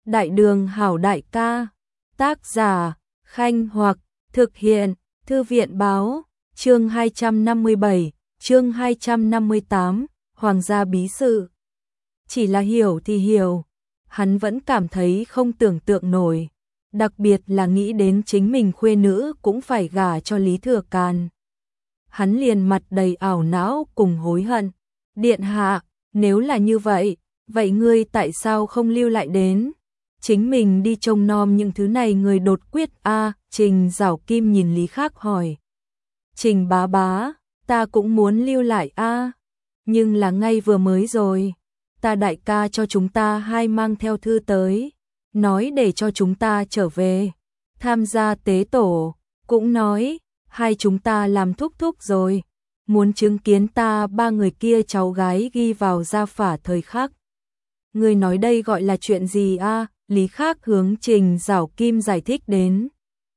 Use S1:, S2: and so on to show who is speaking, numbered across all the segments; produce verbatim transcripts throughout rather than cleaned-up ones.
S1: Đại đường hảo đại ca. Tác giả, Khanh Hoặc, thực hiện, Thư viện báo, chương hai trăm năm mươi bảy, chương hai trăm năm mươi tám, Hoàng gia bí sự. Chỉ là hiểu thì hiểu, hắn vẫn cảm thấy không tưởng tượng nổi, đặc biệt là nghĩ đến chính mình khuê nữ cũng phải gả cho Lý Thừa Càn. Hắn liền mặt đầy ảo não cùng hối hận. Điện hạ, nếu là như vậy, vậy ngươi tại sao không lưu lại đến? Chính mình đi trông nom những thứ này người đột quyết a à, Trình Giảo Kim nhìn Lý Khắc hỏi. Trình bá bá, ta cũng muốn lưu lại a à, nhưng là ngay vừa mới rồi. Ta đại ca cho chúng ta hai mang theo thư tới, nói để cho chúng ta trở về, tham gia tế tổ, cũng nói, hai chúng ta làm thúc thúc rồi, muốn chứng kiến ta ba người kia cháu gái ghi vào gia phả thời khắc. Người nói đây gọi là chuyện gì a? À? Lý Khắc hướng Trình Giảo Kim giải thích đến.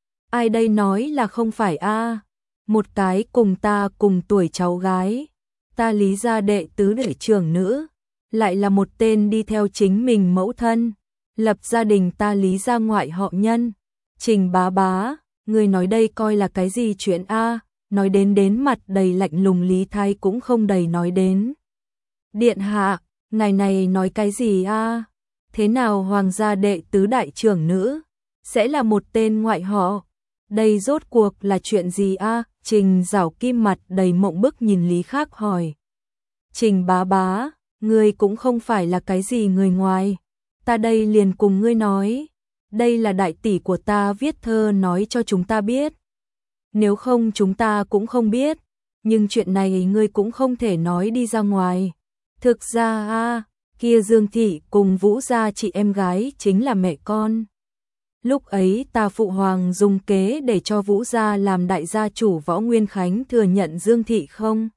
S1: Ai đây nói là không phải a? À? Một cái cùng ta cùng tuổi cháu gái, ta Lý gia đệ tứ đệ trưởng nữ, lại là một tên đi theo chính mình mẫu thân, lập gia đình ta Lý gia ngoại họ Nhân. Trình bá bá, người nói đây coi là cái gì chuyện a? À? Nói đến đến mặt đầy lạnh lùng Lý Thái cũng không đầy nói đến. Điện hạ, ngài này nói cái gì a? À? Thế nào hoàng gia đệ tứ đại trưởng nữ sẽ là một tên ngoại họ? Đây rốt cuộc là chuyện gì a? À? Trình Giảo Kim mặt đầy mộng bức nhìn Lý Khắc hỏi. Trình bá bá, ngươi cũng không phải là cái gì người ngoài, ta đây liền cùng ngươi nói, đây là đại tỷ của ta viết thơ nói cho chúng ta biết. Nếu không chúng ta cũng không biết, nhưng chuyện này ngươi cũng không thể nói đi ra ngoài. Thực ra a, kia Dương thị cùng Vũ gia chị em gái chính là mẹ con. Lúc ấy ta phụ hoàng dùng kế để cho Vũ gia làm đại gia chủ Võ Nguyên Khánh thừa nhận Dương thị không?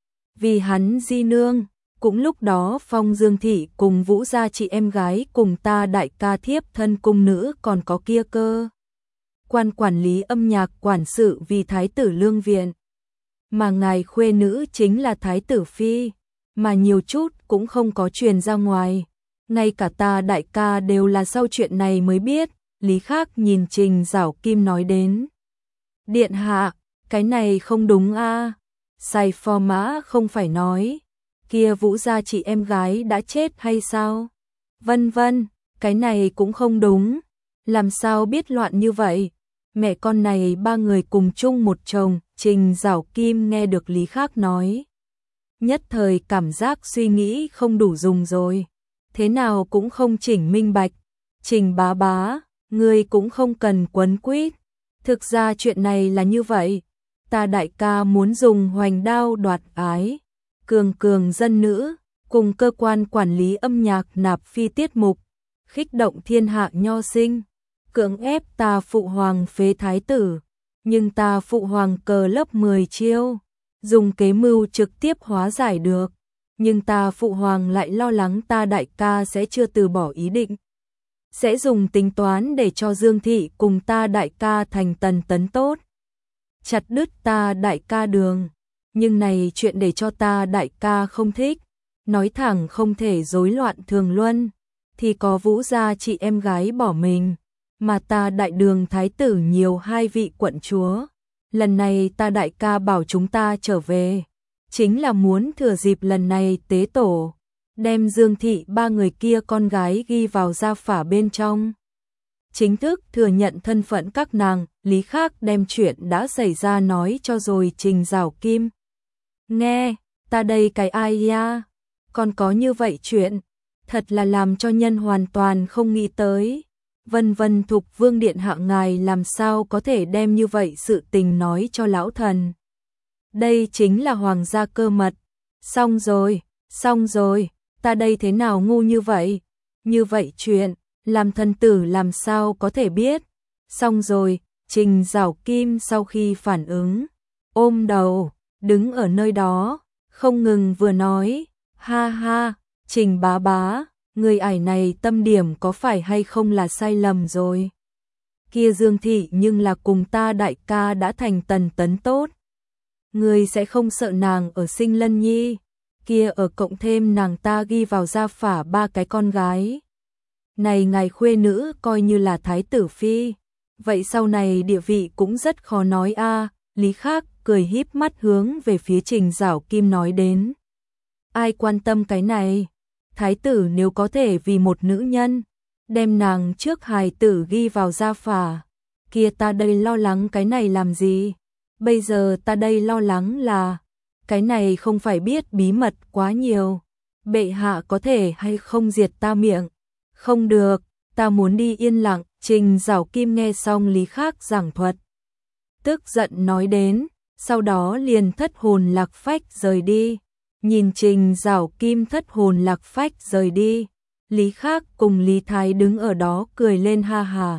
S1: Vì hắn di nương, cũng lúc đó phong Dương thị cùng Vũ gia chị em gái cùng ta đại ca thiếp thân cung nữ còn có kia cơ. Quan quản lý âm nhạc quản sự vì thái tử lương viện. Mà ngài khuê nữ chính là thái tử phi, mà nhiều chút cũng không có truyền ra ngoài. Ngay cả ta đại ca đều là sau chuyện này mới biết. Lý Khắc nhìn Trình Giảo Kim nói đến. Điện hạ, cái này không đúng a. À? Sai phò mã không phải nói, kia Vũ gia chị em gái đã chết hay sao? Vân vân, cái này cũng không đúng. Làm sao biết loạn như vậy? Mẹ con này ba người cùng chung một chồng. Trình Giảo Kim nghe được Lý Khắc nói, nhất thời cảm giác suy nghĩ không đủ dùng rồi, thế nào cũng không chỉnh minh bạch. Trình bá bá, ngươi cũng không cần quấn quýt, thực ra chuyện này là như vậy, ta đại ca muốn dùng hoành đao đoạt ái, cường cường dân nữ, cùng cơ quan quản lý âm nhạc nạp phi tiết mục, khích động thiên hạ nho sinh, cưỡng ép ta phụ hoàng phế thái tử. Nhưng ta phụ hoàng cờ lớp mười chiêu, dùng kế mưu trực tiếp hóa giải được. Nhưng ta phụ hoàng lại lo lắng ta đại ca sẽ chưa từ bỏ ý định. Sẽ dùng tính toán để cho Dương thị cùng ta đại ca thành tần tấn tốt. Chặt đứt ta đại ca đường. Nhưng này chuyện để cho ta đại ca không thích. Nói thẳng không thể rối loạn thường luân. Thì có Vũ gia chị em gái bỏ mình. Mà ta đại đường thái tử nhiều hai vị quận chúa. Lần này ta đại ca bảo chúng ta trở về, chính là muốn thừa dịp lần này tế tổ, đem Dương thị ba người kia con gái ghi vào gia phả bên trong. Chính thức thừa nhận thân phận các nàng. Lý Khắc đem chuyện đã xảy ra nói cho rồi Trình Giảo Kim. Nghe, ta đây cái ai ya, còn có như vậy chuyện, thật là làm cho nhân hoàn toàn không nghĩ tới. Vân vân Thục Vương điện hạ ngài làm sao có thể đem như vậy sự tình nói cho lão thần. Đây chính là hoàng gia cơ mật. Xong rồi, xong rồi, ta đây thế nào ngu như vậy? Như vậy chuyện, làm thần tử làm sao có thể biết? Xong rồi, Trình Giảo Kim sau khi phản ứng, ôm đầu, đứng ở nơi đó, không ngừng vừa nói, ha ha, Trình bá bá. Người ải này tâm điểm có phải hay không là sai lầm rồi. Kia Dương thị nhưng là cùng ta đại ca đã thành tần tấn tốt. Người sẽ không sợ nàng ở sinh lân nhi. Kia ở cộng thêm nàng ta ghi vào gia phả ba cái con gái. này ngài khuê nữ coi như là thái tử phi, vậy sau này địa vị cũng rất khó nói a. Lý Khắc cười híp mắt hướng về phía Trình Giảo Kim nói đến. Ai quan tâm cái này, thái tử nếu có thể vì một nữ nhân, đem nàng trước hài tử ghi vào gia phả, kia ta đây lo lắng cái này làm gì? Bây giờ ta đây lo lắng là, cái này không phải biết bí mật quá nhiều, bệ hạ có thể hay không diệt ta miệng? Không được, ta muốn đi yên lặng. Trình Giảo Kim nghe xong Lý Khắc giảng thuật, tức giận nói đến, sau đó liền thất hồn lạc phách rời đi. Nhìn Trình Giảo Kim thất hồn lạc phách rời đi, Lý Khắc cùng Lý Thái đứng ở đó cười lên ha hà.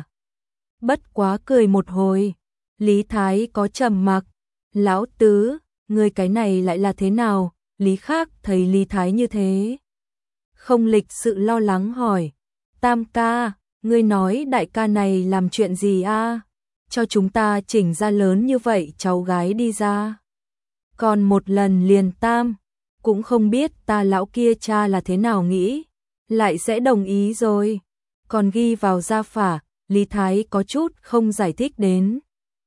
S1: Bất quá cười một hồi, Lý Thái có trầm mặc. Lão tứ, ngươi cái này lại là thế nào? Lý Khắc thấy Lý Thái như thế, không lịch sự lo lắng hỏi. Tam ca, ngươi nói đại ca này làm chuyện gì a? Cho chúng ta chỉnh ra lớn như vậy cháu gái đi ra. Còn một lần liền tam, cũng không biết ta lão kia cha là thế nào nghĩ, lại sẽ đồng ý rồi. Còn ghi vào gia phả, Lý Thái có chút không giải thích đến.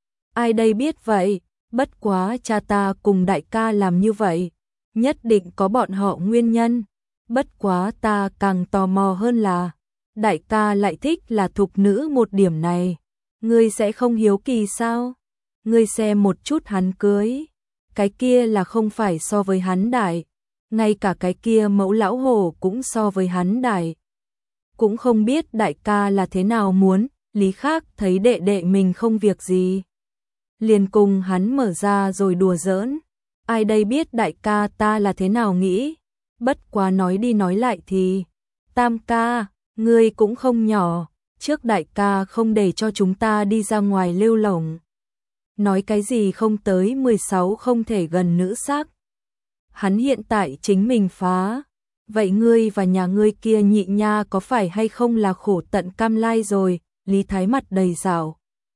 S1: Ai đây biết vậy, bất quá cha ta cùng đại ca làm như vậy, nhất định có bọn họ nguyên nhân. Bất quá ta càng tò mò hơn là, đại ca lại thích là thục nữ một điểm này. Ngươi sẽ không hiếu kỳ sao? Ngươi xem một chút hắn cưới, cái kia là không phải so với hắn đại, ngay cả cái kia mẫu lão hổ cũng so với hắn đại. Cũng không biết đại ca là thế nào muốn. Lý Khắc thấy đệ đệ mình không việc gì, liền cùng hắn mở ra rồi đùa giỡn. Ai đây biết đại ca ta là thế nào nghĩ? Bất quá nói đi nói lại thì, tam ca, ngươi cũng không nhỏ, trước đại ca không để cho chúng ta đi ra ngoài lêu lổng. Nói cái gì không tới mười sáu không thể gần nữ sắc. Hắn hiện tại chính mình phá. Vậy ngươi và nhà ngươi kia nhị nha có phải hay không là khổ tận cam lai rồi? Lý Thái mặt đầy rảo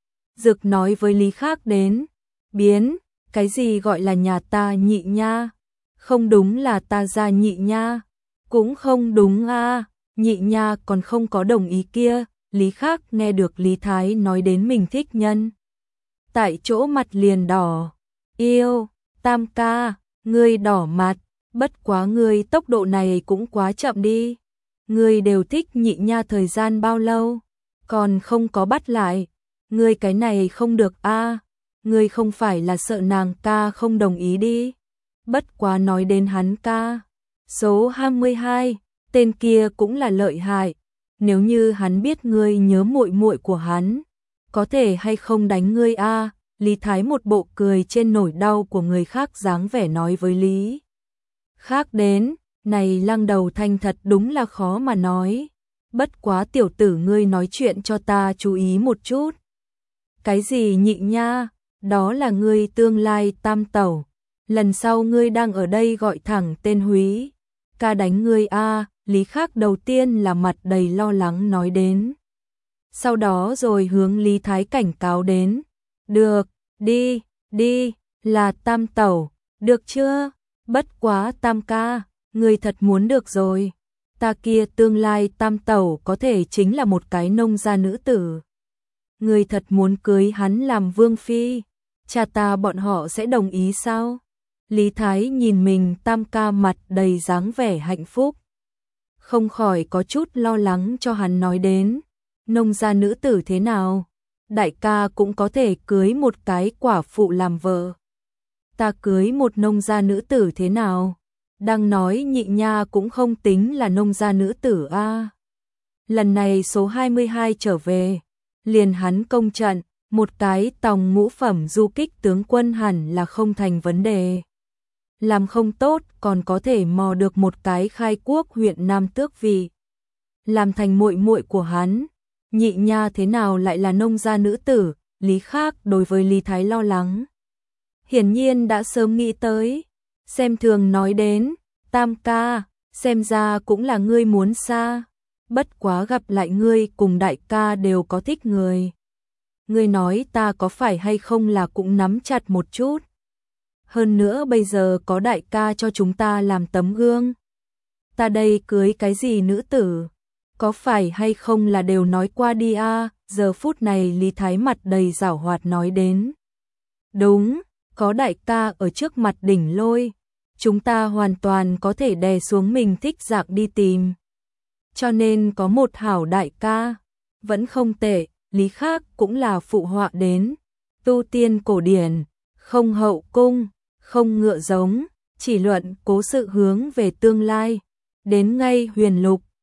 S1: Dực nói với Lý Khắc đến. Biến, cái gì gọi là nhà ta nhị nha? Không đúng là ta ra nhị nha. Cũng không đúng a, nhị nha còn không có đồng ý kia. Lý Khắc nghe được Lý Thái nói đến mình thích nhân, tại chỗ mặt liền đỏ. Yêu, tam ca, ngươi đỏ mặt, bất quá ngươi tốc độ này cũng quá chậm đi. Ngươi đều thích nhị nha thời gian bao lâu, còn không có bắt lại. Ngươi cái này không được a, ngươi không phải là sợ nàng ca không đồng ý đi. Bất quá nói đến hắn ca, số hai mươi hai, tên kia cũng là lợi hại. Nếu như hắn biết ngươi nhớ muội muội của hắn, có thể hay không đánh ngươi a? Lý Thái một bộ cười trên nỗi đau của người khác dáng vẻ nói với Lý Khắc đến. Này Lăng Đầu Thanh thật đúng là khó mà nói. Bất quá tiểu tử ngươi nói chuyện cho ta chú ý một chút. Cái gì nhị nha? Đó là ngươi tương lai tam tẩu. Lần sau ngươi đang ở đây gọi thẳng tên Húy ca đánh ngươi a. Lý Khắc đầu tiên là mặt đầy lo lắng nói đến. Sau đó rồi hướng Lý Thái cảnh cáo đến. Được, đi, đi, là tam tẩu, được chưa? Bất quá tam ca, ngươi thật muốn được rồi. Ta kia tương lai tam tẩu có thể chính là một cái nông gia nữ tử. Ngươi thật muốn cưới hắn làm vương phi, cha ta bọn họ sẽ đồng ý sao? Lý Thái nhìn mình tam ca mặt đầy dáng vẻ hạnh phúc, không khỏi có chút lo lắng cho hắn nói đến. Nông gia nữ tử thế nào? Đại ca cũng có thể cưới một cái quả phụ làm vợ. Ta cưới một nông gia nữ tử thế nào? Đang nói nhị nha cũng không tính là nông gia nữ tử a. À. Lần này số hai mươi hai trở về, liền hắn công trận, một cái tòng ngũ phẩm du kích tướng quân hẳn là không thành vấn đề. Làm không tốt còn có thể mò được một cái khai quốc huyện Nam tước vị, làm thành muội muội của hắn. Nhị nha thế nào lại là nông gia nữ tử? Lý Khắc đối với Lý Thái lo lắng, hiển nhiên đã sớm nghĩ tới. Xem thường nói đến, tam ca, xem ra cũng là ngươi muốn xa. Bất quá gặp lại ngươi cùng đại ca đều có thích người. Ngươi nói ta có phải hay không là cũng nắm chặt một chút. Hơn nữa bây giờ có đại ca cho chúng ta làm tấm gương. Ta đây cưới cái gì nữ tử? có phải hay không là đều nói qua đi a? Giờ phút này Lý Thái mặt đầy giảo hoạt nói đến. Đúng, có đại ca ở trước mặt đỉnh lôi, chúng ta hoàn toàn có thể đè xuống mình thích dạng đi tìm. Cho nên có một hảo đại ca, vẫn không tệ, Lý khác cũng là phụ họa đến. Tu tiên cổ điển, không hậu cung, không ngựa giống, chỉ luận cố sự hướng về tương lai. Đến ngay huyền lục,